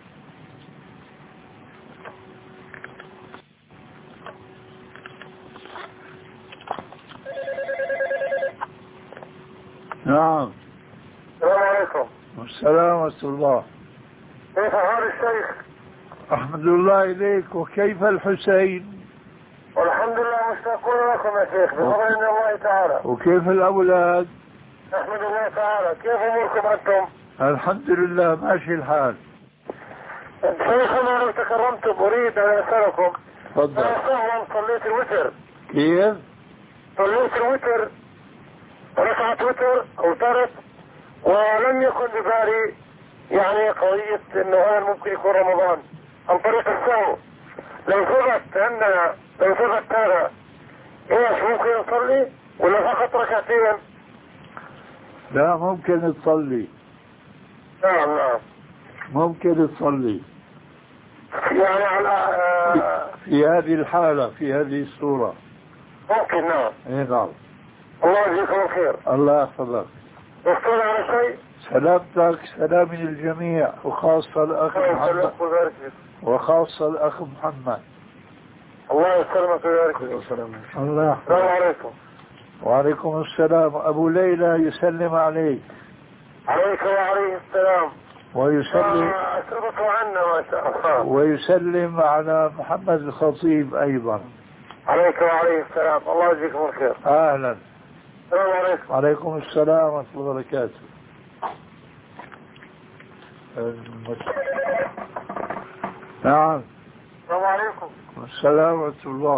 نعم. السلام عليكم. والسلام ورحمة الله. كيف حال الشيخ؟ أحمد الله إليك. وكيف الحسين؟ والحمد لله مشتاقون لكم يا شيخ بفضل من الله تعالى. وكيف الأولاد؟ أحمد الله تعالى. كيف أموركم أنتم؟ الحمد لله ماشي الحال. شيخنا لو تكرمتم أريد أن أسألكم. تفضل. أنا سهلا صليت الوتر. كيف؟ صليت الوتر ركعة وتر أو ترك ولم يكن ببالي يعني قضية إنه هذا ممكن يكون رمضان عن طريق السهو. لو ثبت أن لو ثبت هذا إيش ممكن نصلي ولا فقط ركعتين؟ لا ممكن تصلي. نعم نعم. ممكن تصلي. يعني على آه في هذه الحالة في هذه الصورة. ممكن نعم. اي نعم. الله يجزيكم الخير. الله يحفظك. يحصل على شيء؟ سلامتك سلام الجميع وخاصة الأخ محمد وخاصة الأخ محمد. الله يسلمك ويبارك فيك. الله يحفظك. السلام عليكم. وعليكم السلام. أبو ليلى يسلم عليك. عليك وعليه السلام. ويسلم أسربكم عنا ما شاء الله. ويسلم على محمد الخطيب أيضا. عليك وعليه السلام. الله يجزيكم الخير. أهلا. السلام عليكم. وعليكم السلام ورحمة الله وبركاته. المت... نعم. السلام عليكم. السلام ورحمة الله.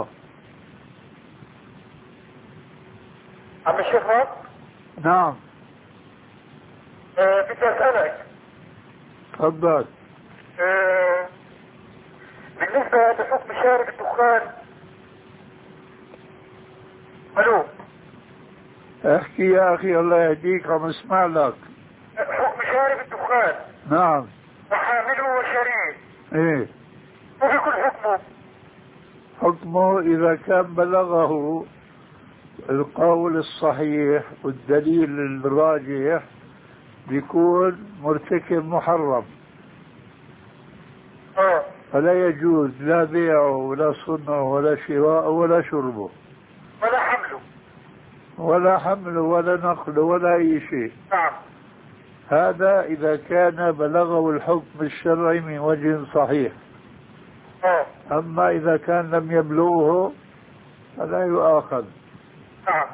عم الشيخ راب؟ نعم. أه بدي أسألك. تفضل. أه بالنسبة لحكم شارب الدخان. ألو. احكي يا أخي الله يهديك عم اسمع لك. حكم شارب الدخان. نعم. وحامله وشريه. ايه. وبيكون حكمه؟ حكمه إذا كان بلغه القول الصحيح والدليل الراجح بيكون مرتكب محرم. اه. فلا يجوز لا بيعه ولا صنعه ولا شراءه ولا شربه. ولا حمله. ولا حمل ولا نقل ولا أي شيء. نعم. هذا إذا كان بلغه الحكم الشرعي من وجه صحيح. اه. أما إذا كان لم يبلغه فلا يؤاخذ. نعم.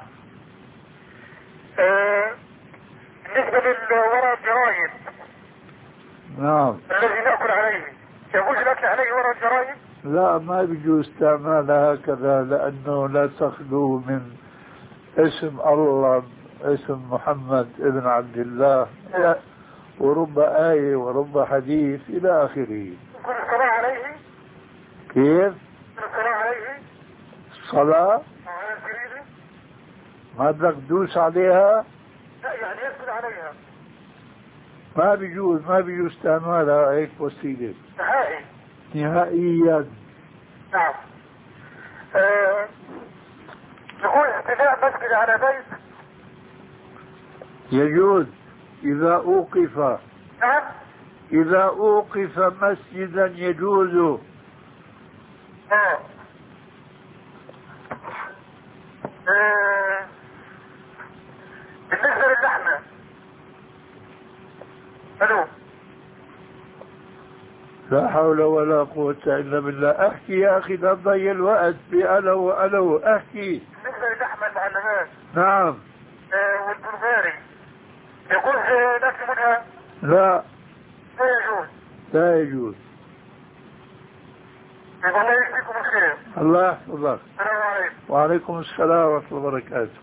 آه، بالنسبة للورق الجرايد. نعم. الذي نأكل عليه يجوز الأكل عليه ورق الجرايد؟ لا، ما بيجوز استعمالها هكذا، لأنه لا تخلو من اسم الله، اسم محمد ابن عبد الله، ورب آية ورب حديث إلى آخره. كل الصلاة عليه؟ كيف؟ كل الصلاة عليه؟ الصلاة؟ على الجريدة؟ ما بدك تدوس عليها؟ لا يعني يسكن عليها. ما بيجوز، ما بيجوز استعمالها هيك وسيلة نهائي. نهائيا. نعم. آه، يقول احتفاء مسجد على بيت. يجوز إذا أوقف. نعم. إذا أوقف مسجدا يجوز. اه. آه، بالنسبة للحمة. الو. لا حول ولا قوة إلا بالله. أحكي يا أخي، لا تضيع الوقت بألو ألو. أحكي. بالنسبة للحمة المعلمات. نعم. آه، والبلغاري يقول نفس منها؟ لا، لا يجوز. لا يجوز. يقول الله يجزيكم الخير. الله يحفظك. السلام عليكم. وعليكم السلام ورحمة الله وبركاته.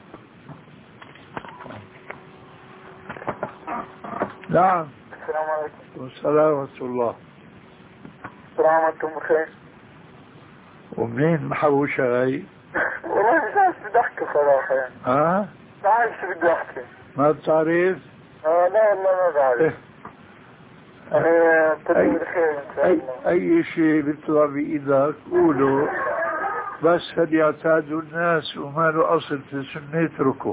نعم. السلام عليكم. والسلام ورحمة الله. السلام عليكم بخير. ومنين محوشة هاي؟ والله مش عارف بدي احكي صراحة يعني. ها؟ مش عارف شو بدي احكي. ما بتعرف؟ اه لا والله ما بعرف. انا كنت بخير ان شاء الله. أي شيء بيطلع بإيدك قوله، بس هل يعتادوا الناس وما له أصل في السنة اتركه.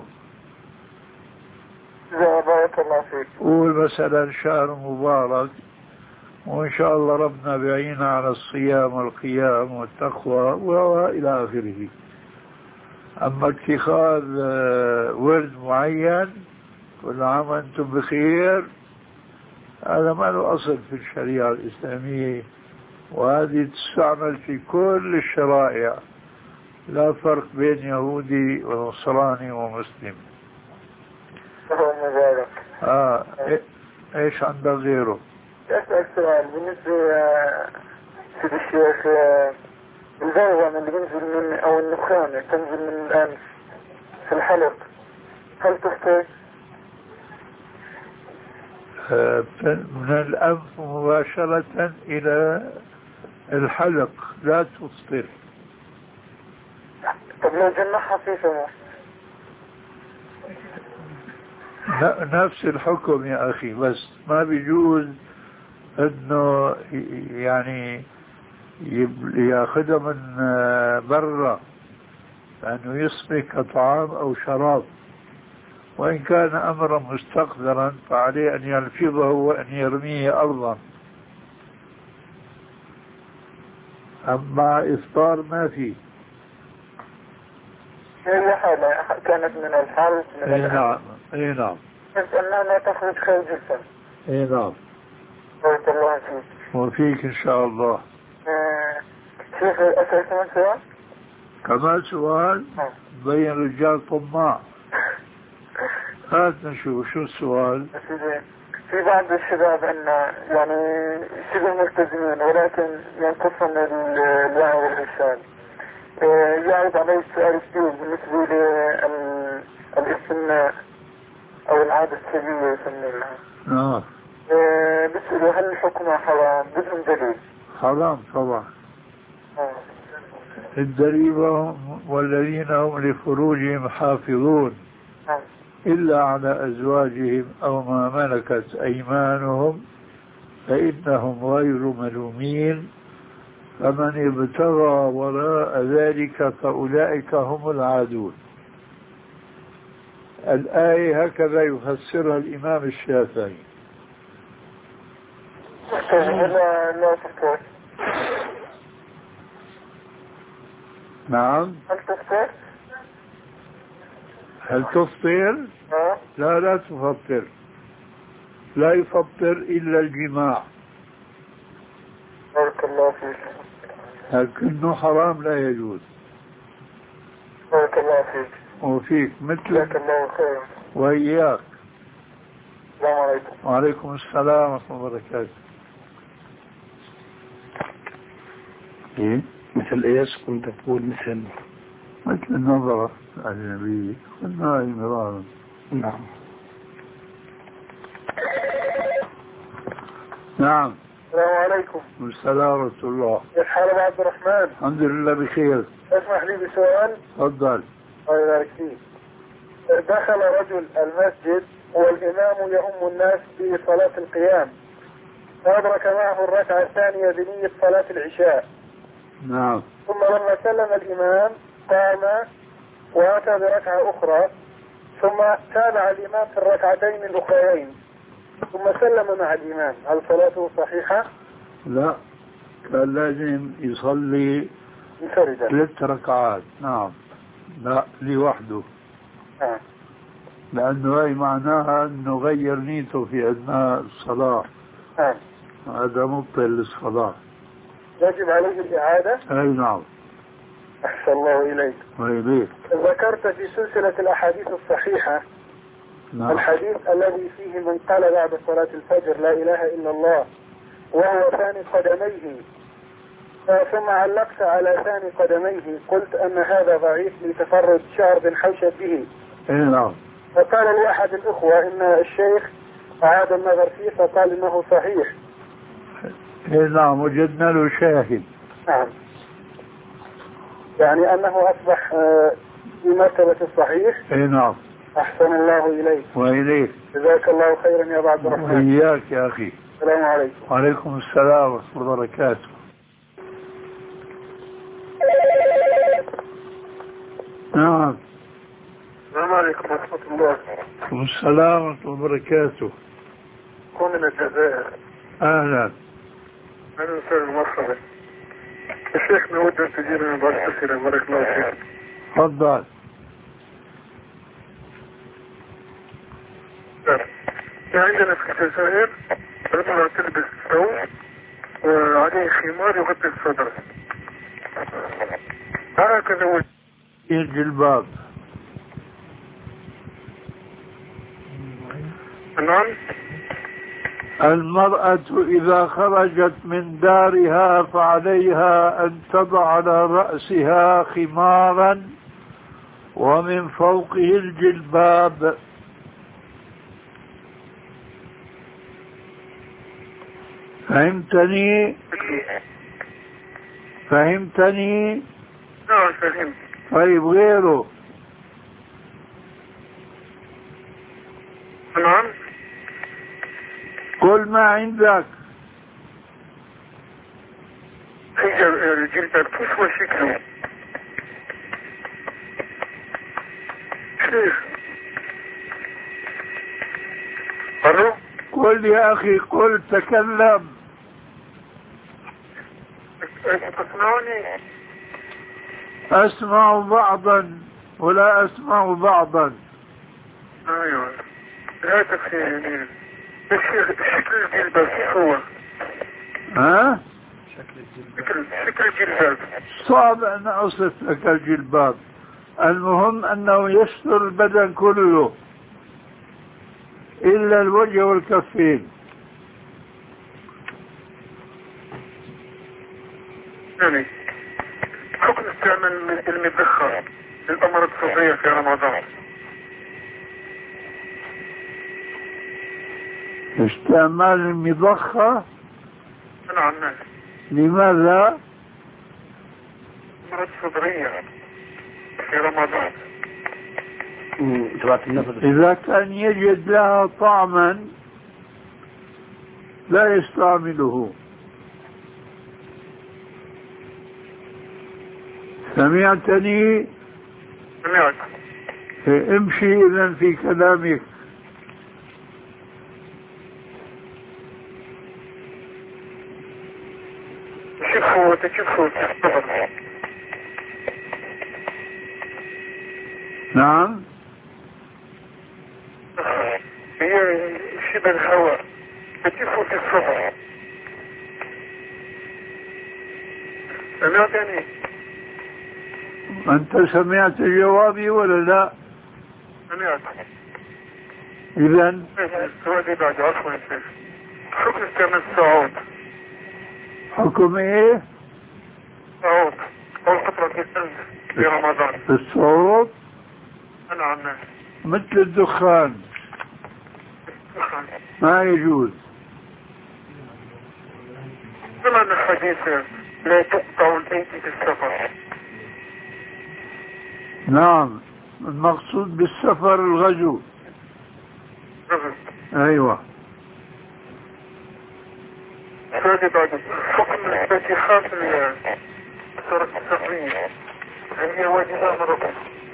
لا بارك الله فيك. قول مثلا شهر مبارك، وإن شاء الله ربنا بيعينا على الصيام والقيام والتقوى وإلى آخره. أما اتخاذ ورد معين كل عام وأنتم بخير، هذا ما له أصل في الشريعة الإسلامية، وهذه تستعمل في كل الشرائع، لا فرق بين يهودي ونصراني ومسلم. مبارك. آه. إيش عندك غيره؟ أسأل سؤال بالنسبة سيد الشيخ، البلغم اللي بينزل من أو النخامة تنزل من الأنف في الحلق، هل تفطر؟ آه من الأنف مباشرة إلى الحلق لا تفطر. طب لو جمعها في فمه؟ نفس الحكم يا أخي، بس ما بيجوز انه يعني ياخذها من برا لانه يصبح كطعام او شراب، وان كان امرا مستقدرا فعليه ان يلفظه وان يرميه ارضا. اما افطار ما في. هي حالة كانت من الحلق من اي نعم. اي نعم. بس انها لا تخرج خارج الفم. اي نعم. بارك الله فيك. وفيك ان شاء الله. آه، شيخ اسأل كمان سؤال؟ كمان سؤال؟ آه. بين رجال طماع. هات نشوف شو السؤال. في بعض الشباب ان يعني شبه ملتزمين ولكن ينقصهم الوعي والارشاد. يعرض عليه السؤال كثير بالنسبة للاستمناء او العادة السرية يسمونها. نعم. بسأله هل حكمها حرام؟ بدهم دليل. حرام طبعا. آه. الدليل والذين هم لفروجهم حافظون آه. إلا على أزواجهم أو ما ملكت أيمانهم فإنهم غير ملومين، فمن ابتغى وراء ذلك فأولئك هم العادون. الآية هكذا يفسرها الإمام الشافعي. لا لا تفكر. نعم. هل تفكر؟ هل تفطر؟ ها؟ لا لا تفطر، لا يفطر إلا الجماع، بارك الله فيك. لكنه حرام لا يجوز. بارك الله فيك. وفيك جزاك مثل الله خير. وإياك. السلام عليكم. وعليكم السلام ورحمة الله وبركاته. إيه؟ مثل ايش كنت تقول؟ مثل مثل النظرة الأجنبية قلنا مرارا. نعم. نعم. السلام عليكم. والسلام ورحمة الله. كيف حالك عبد الرحمن؟ الحمد لله بخير. اسمح لي بسؤال. تفضل. الله يبارك فيك. دخل رجل المسجد والإمام يؤم الناس في صلاة القيام، فأدرك معه الركعة الثانية بنية صلاة العشاء. نعم. ثم لما سلم الإمام قام وأتى بركعة أخرى، ثم تابع الإمام في الركعتين الأخريين، ثم سلم مع الإمام، هل صلاته صحيحة؟ لا، كان لازم يصلي منفردا. ثلاث ركعات. نعم. لا لوحده. نعم. لأنه هي معناها أنه غير نيته في أثناء الصلاة. نعم. هذا مبطل للصلاة. يجب عليه الإعادة؟ أي نعم. أحسن الله إليك. وإليك. ذكرت في سلسلة الأحاديث الصحيحة نعم. الحديث الذي فيه من قال بعد صلاة الفجر لا إله إلا الله وهو ثاني قدميه، ثم علقت على ثاني قدميه، قلت أن هذا ضعيف لتفرد شعر بن حوشب به. أي نعم. فقال لي أحد الأخوة إن الشيخ أعاد النظر فيه فقال إنه صحيح. أي نعم، وجدنا له شاهد. نعم. يعني أنه أصبح في مرتبة الصحيح. أي نعم. أحسن الله إليك. وإليك. جزاك الله خيرا يا أبا عبد الرحمن. وإياك يا أخي. السلام عليكم. وعليكم السلام ورحمة الله وبركاته. نعم. السلام عليكم ورحمة الله. وعليكم السلام ورحمة الله وبركاته. كون من الجزائر. أهلا. أهلا وسهلا مرحبا. الشيخ نود أن تجينا بعض الأسئلة. بارك الله فيك. تفضل. عندنا في الجزائر المرأة تلبس ثوب وعليه خمار يغطي الصدر، هكذا هو الجلباب. نعم. المرأة إذا خرجت من دارها فعليها أن تضع على رأسها خمارا ومن فوقه الجلباب. فهمتني؟ فهمتني؟ نعم فهمت. طيب غيره؟ نعم. قل ما عندك. الجلباب كيف هو شكله؟ شيخ. ألو؟ قل يا أخي، قل، تكلم. تسمعني؟ أسمع بعضا ولا أسمع بعضا. أيوة. لا تخيلني. الشيخ شكل الجلباب كيف هو؟ ها؟ شكل شكل الجلباب. صعب أن أوصف لك الجلباب. المهم أنه يستر البدن كله إلا الوجه والكفين. يعني حكم استعمال المذخر للأمراض الصدرية في رمضان. استعمال المضخة؟ نعم. لماذا؟ أمراض صدرية في رمضان. إذا كان يجد لها طعما لا يستعمله. سمعتني؟ سمعت. امشي إذن في كلامك. شوفوا تشوفوا نعم. شبه الهواء بتفوت السفر. سمعتني؟ أنت سمعت جوابي ولا لا؟ سمعت. إذن السؤال بعد عفوا يا شيخ، حكم استعمال الصعود. حكم إيه؟ صعود أو قطرة الثلج في رمضان. الصعود؟ نعم. مثل الدخان ما يجوز. سمعنا حديث لا تقطع البيت في السفر. نعم، المقصود بالسفر الغزو. غزو. أيوة. هذه بعد حكم الفاتحة في السورة السرية، هل هي واجبة أم ركن؟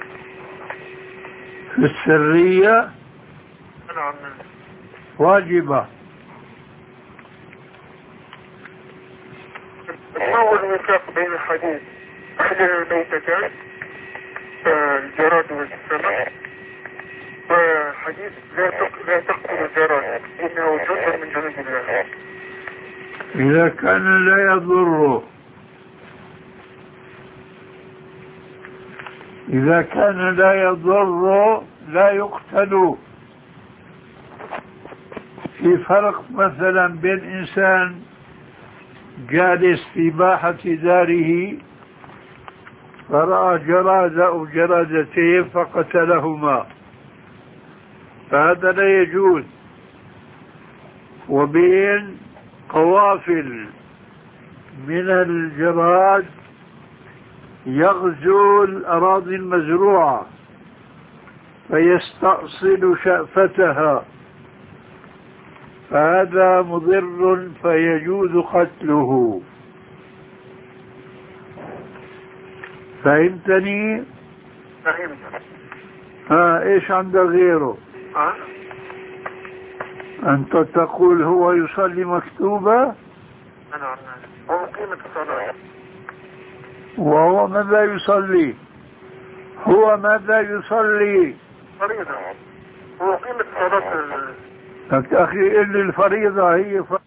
في السرية نعم واجبة. ما هو الوفاق بين الحديث أحلل الميتتان الجراد والسمك وحديث لا لا تقتل الجراد إنه جزء من جنود الله؟ إذا كان لا يضر إذا كان لا يضر لا يقتل. في فرق مثلا بين إنسان جالس في باحة داره فرأى جرادة أو جرادتين فقتلهما، فهذا لا يجوز. وبين قوافل من الجراد يغزو الأراضي المزروعة فيستأصل شأفتها، فهذا مضر فيجوز قتله. فهمتني؟ فهمت. ها ايش عندك غيره؟ أه؟ انت تقول هو يصلي مكتوبة؟ نعم. هو قيمة الصلاة. وهو ماذا يصلي؟ هو ماذا يصلي؟ فريضة. هو قيمة صلاة. لك أخي قل لي الفريضة هي ف...